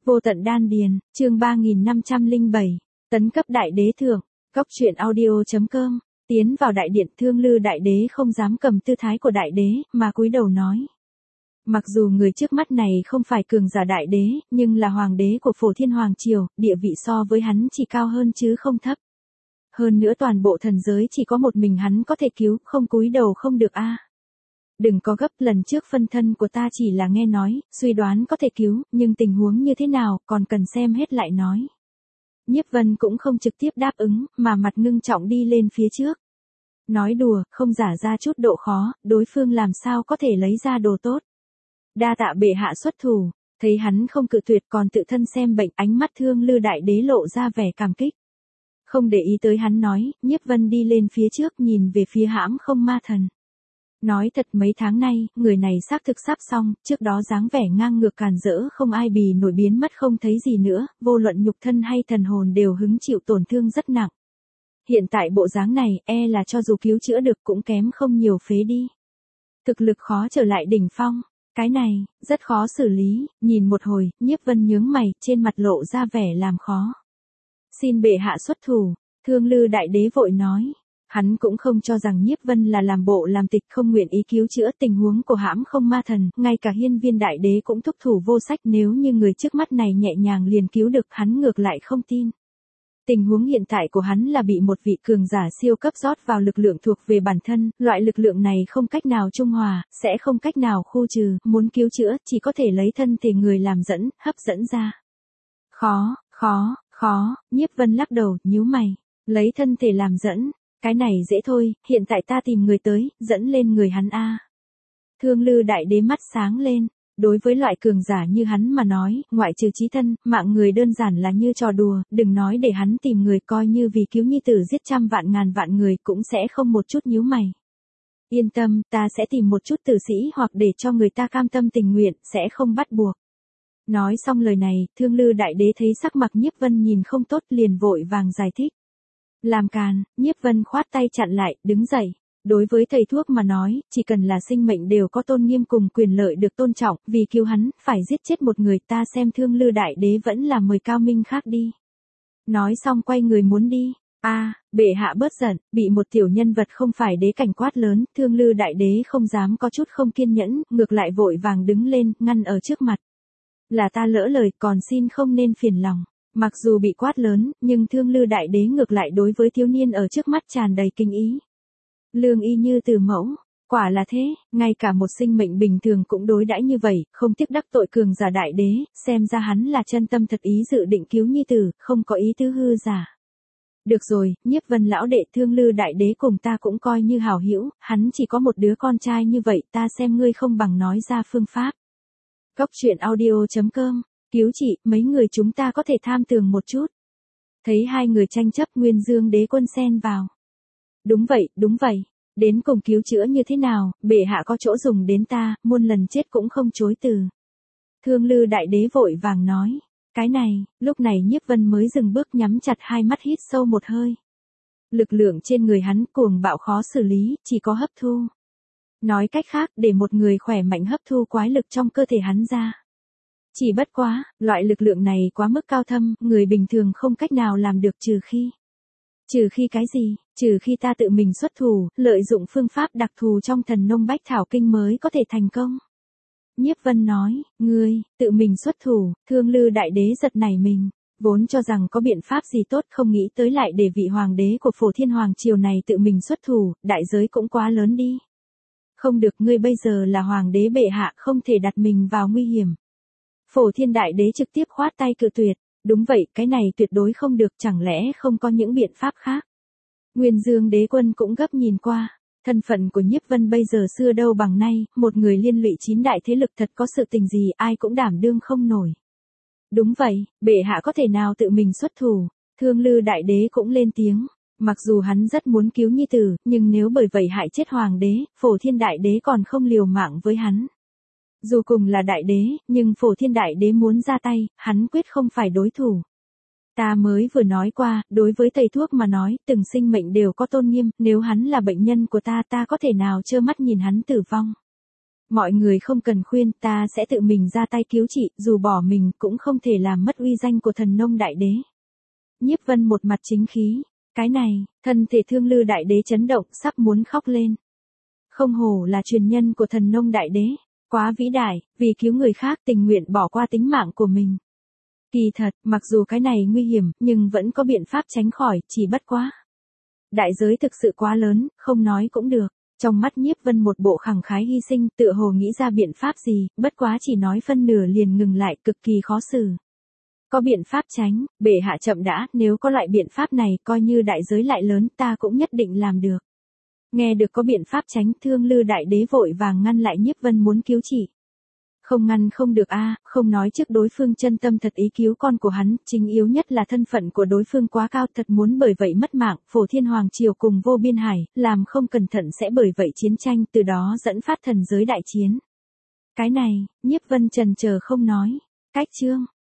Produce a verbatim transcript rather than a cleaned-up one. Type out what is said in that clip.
Vô tận đan điền, chương ba nghìn năm trăm lẻ bảy, tấn cấp đại đế thượng, góc truyện audio.com, tiến vào đại điện Thương Lư đại đế không dám cầm tư thái của đại đế, mà cúi đầu nói. Mặc dù người trước mắt này không phải cường giả đại đế, nhưng là hoàng đế của Phổ Thiên Hoàng Triều, địa vị so với hắn chỉ cao hơn chứ không thấp. Hơn nữa toàn bộ thần giới chỉ có một mình hắn có thể cứu, không cúi đầu không được a. Đừng có gấp, lần trước phân thân của ta chỉ là nghe nói, suy đoán có thể cứu, nhưng tình huống như thế nào, còn cần xem hết lại nói. Nhiếp Vân cũng không trực tiếp đáp ứng, mà mặt ngưng trọng đi lên phía trước. Nói đùa, không giả ra chút độ khó, đối phương làm sao có thể lấy ra đồ tốt. Đa tạ bệ hạ xuất thủ, thấy hắn không cự tuyệt còn tự thân xem bệnh, ánh mắt Thương Lư đại đế lộ ra vẻ cảm kích. Không để ý tới hắn nói, Nhiếp Vân đi lên phía trước nhìn về phía hãm không ma thần. Nói thật mấy tháng nay, người này xác thực sắp xong, trước đó dáng vẻ ngang ngược càn rỡ không ai bì nổi biến mất không thấy gì nữa, vô luận nhục thân hay thần hồn đều hứng chịu tổn thương rất nặng. Hiện tại bộ dáng này, e là cho dù cứu chữa được cũng kém không nhiều phế đi. Thực lực khó trở lại đỉnh phong, cái này, rất khó xử lý, nhìn một hồi, Nhiếp Vân nhướng mày, trên mặt lộ ra vẻ làm khó. Xin bệ hạ xuất thủ, Thương Lư đại đế vội nói. Hắn cũng không cho rằng Nhiếp Vân là làm bộ làm tịch không nguyện ý cứu chữa tình huống của hãm không ma thần, ngay cả Hiên Viên đại đế cũng thúc thủ vô sách, nếu như người trước mắt này nhẹ nhàng liền cứu được hắn ngược lại không tin. Tình huống hiện tại của hắn là bị một vị cường giả siêu cấp rót vào lực lượng thuộc về bản thân, loại lực lượng này không cách nào trung hòa, sẽ không cách nào khu trừ, muốn cứu chữa chỉ có thể lấy thân thể người làm dẫn, hấp dẫn ra. Khó, khó, khó, Nhiếp Vân lắc đầu, nhíu mày, lấy thân thể làm dẫn. Cái này dễ thôi, hiện tại ta tìm người tới, dẫn lên người hắn a. Thương Lư đại đế mắt sáng lên, đối với loại cường giả như hắn mà nói, ngoại trừ chí thân, mạng người đơn giản là như trò đùa, đừng nói để hắn tìm người coi như vì cứu nhi tử giết trăm vạn ngàn vạn người cũng sẽ không một chút nhíu mày. Yên tâm, ta sẽ tìm một chút tử sĩ hoặc để cho người ta cam tâm tình nguyện, sẽ không bắt buộc. Nói xong lời này, Thương Lư đại đế thấy sắc mặt Nhiếp Vân nhìn không tốt liền vội vàng giải thích. Làm càn, Nhiếp Vân khoát tay chặn lại, đứng dậy. Đối với thầy thuốc mà nói, chỉ cần là sinh mệnh đều có tôn nghiêm cùng quyền lợi được tôn trọng, vì cứu hắn, phải giết chết một người, ta xem Thương Lư đại đế vẫn là mời cao minh khác đi. Nói xong quay người muốn đi. A, à, bệ hạ bớt giận, bị một tiểu nhân vật không phải đế cảnh quát lớn, Thương Lư đại đế không dám có chút không kiên nhẫn, ngược lại vội vàng đứng lên, ngăn ở trước mặt. Là ta lỡ lời, còn xin không nên phiền lòng. Mặc dù bị quát lớn, nhưng Thương Lư đại đế ngược lại đối với thiếu niên ở trước mắt tràn đầy kinh ý. Lương y như từ mẫu, quả là thế, ngay cả một sinh mệnh bình thường cũng đối đãi như vậy, không tiếc đắc tội cường giả đại đế, xem ra hắn là chân tâm thật ý dự định cứu nhi tử, không có ý tứ hư giả. Được rồi, Nhiếp Vân lão đệ, Thương Lư đại đế cùng ta cũng coi như hảo hữu, hắn chỉ có một đứa con trai như vậy, ta xem ngươi không bằng nói ra phương pháp. Góc truyện audio.com, cứu chị, mấy người chúng ta có thể tham tường một chút. Thấy hai người tranh chấp, Nguyên Dương đế quân xen vào. Đúng vậy, đúng vậy, đến cùng cứu chữa như thế nào, bệ hạ có chỗ dùng đến ta, muôn lần chết cũng không chối từ. Thương Lư đại đế vội vàng nói. Cái này, lúc này Nhiếp Vân mới dừng bước, nhắm chặt hai mắt hít sâu một hơi. Lực lượng trên người hắn cuồng bạo khó xử lý, chỉ có hấp thu. Nói cách khác, để một người khỏe mạnh hấp thu quái lực trong cơ thể hắn ra. Chỉ bất quá, loại lực lượng này quá mức cao thâm, người bình thường không cách nào làm được trừ khi. Trừ khi cái gì? Trừ khi ta tự mình xuất thủ, lợi dụng phương pháp đặc thù trong thần nông bách thảo kinh mới có thể thành công. Nhiếp Vân nói, ngươi, tự mình xuất thủ, Thương Lư đại đế giật nảy mình, vốn cho rằng có biện pháp gì tốt không nghĩ tới lại để vị hoàng đế của Phổ Thiên Hoàng Triều này tự mình xuất thủ, đại giới cũng quá lớn đi. Không được, ngươi bây giờ là hoàng đế bệ hạ, không thể đặt mình vào nguy hiểm. Phổ Thiên đại đế trực tiếp khoát tay cự tuyệt, đúng vậy, cái này tuyệt đối không được, chẳng lẽ không có những biện pháp khác. Nguyên Dương đế quân cũng gấp nhìn qua, thân phận của Nhiếp Vân bây giờ xưa đâu bằng nay, một người liên lụy chín đại thế lực, thật có sự tình gì ai cũng đảm đương không nổi. Đúng vậy, bệ hạ có thể nào tự mình xuất thủ, Thương Lư đại đế cũng lên tiếng. Mặc dù hắn rất muốn cứu nhi tử, nhưng nếu bởi vậy hại chết hoàng đế, Phổ Thiên đại đế còn không liều mạng với hắn. Dù cùng là đại đế, nhưng Phổ Thiên đại đế muốn ra tay, hắn quyết không phải đối thủ. Ta mới vừa nói qua, đối với thầy thuốc mà nói, từng sinh mệnh đều có tôn nghiêm, nếu hắn là bệnh nhân của ta, ta có thể nào trơ mắt nhìn hắn tử vong. Mọi người không cần khuyên, ta sẽ tự mình ra tay cứu trị, dù bỏ mình cũng không thể làm mất uy danh của thần nông đại đế. Nhiếp Vân một mặt chính khí, cái này, thân thể Thương Lư đại đế chấn động, sắp muốn khóc lên. Không hổ là truyền nhân của thần nông đại đế, quá vĩ đại, vì cứu người khác tình nguyện bỏ qua tính mạng của mình. Kỳ thật, mặc dù cái này nguy hiểm, nhưng vẫn có biện pháp tránh khỏi, chỉ bất quá. Đại giới thực sự quá lớn, không nói cũng được. Trong mắt Nhiếp Vân một bộ khẳng khái hy sinh, tựa hồ nghĩ ra biện pháp gì, bất quá chỉ nói phân nửa liền ngừng lại, cực kỳ khó xử. Có biện pháp tránh, bệ hạ chậm đã, nếu có loại biện pháp này, coi như đại giới lại lớn, ta cũng nhất định làm được. Nghe được có biện pháp tránh, Thương Lư đại đế vội vàng ngăn lại Nhiếp Vân muốn cứu trị. Không ngăn không được a, không nói trước đối phương chân tâm thật ý cứu con của hắn, chính yếu nhất là thân phận của đối phương quá cao, thật muốn bởi vậy mất mạng, Phổ Thiên Hoàng triều cùng vô biên hải, làm không cẩn thận sẽ bởi vậy chiến tranh, từ đó dẫn phát thần giới đại chiến. Cái này, Nhiếp Vân chần chờ không nói. Cách chương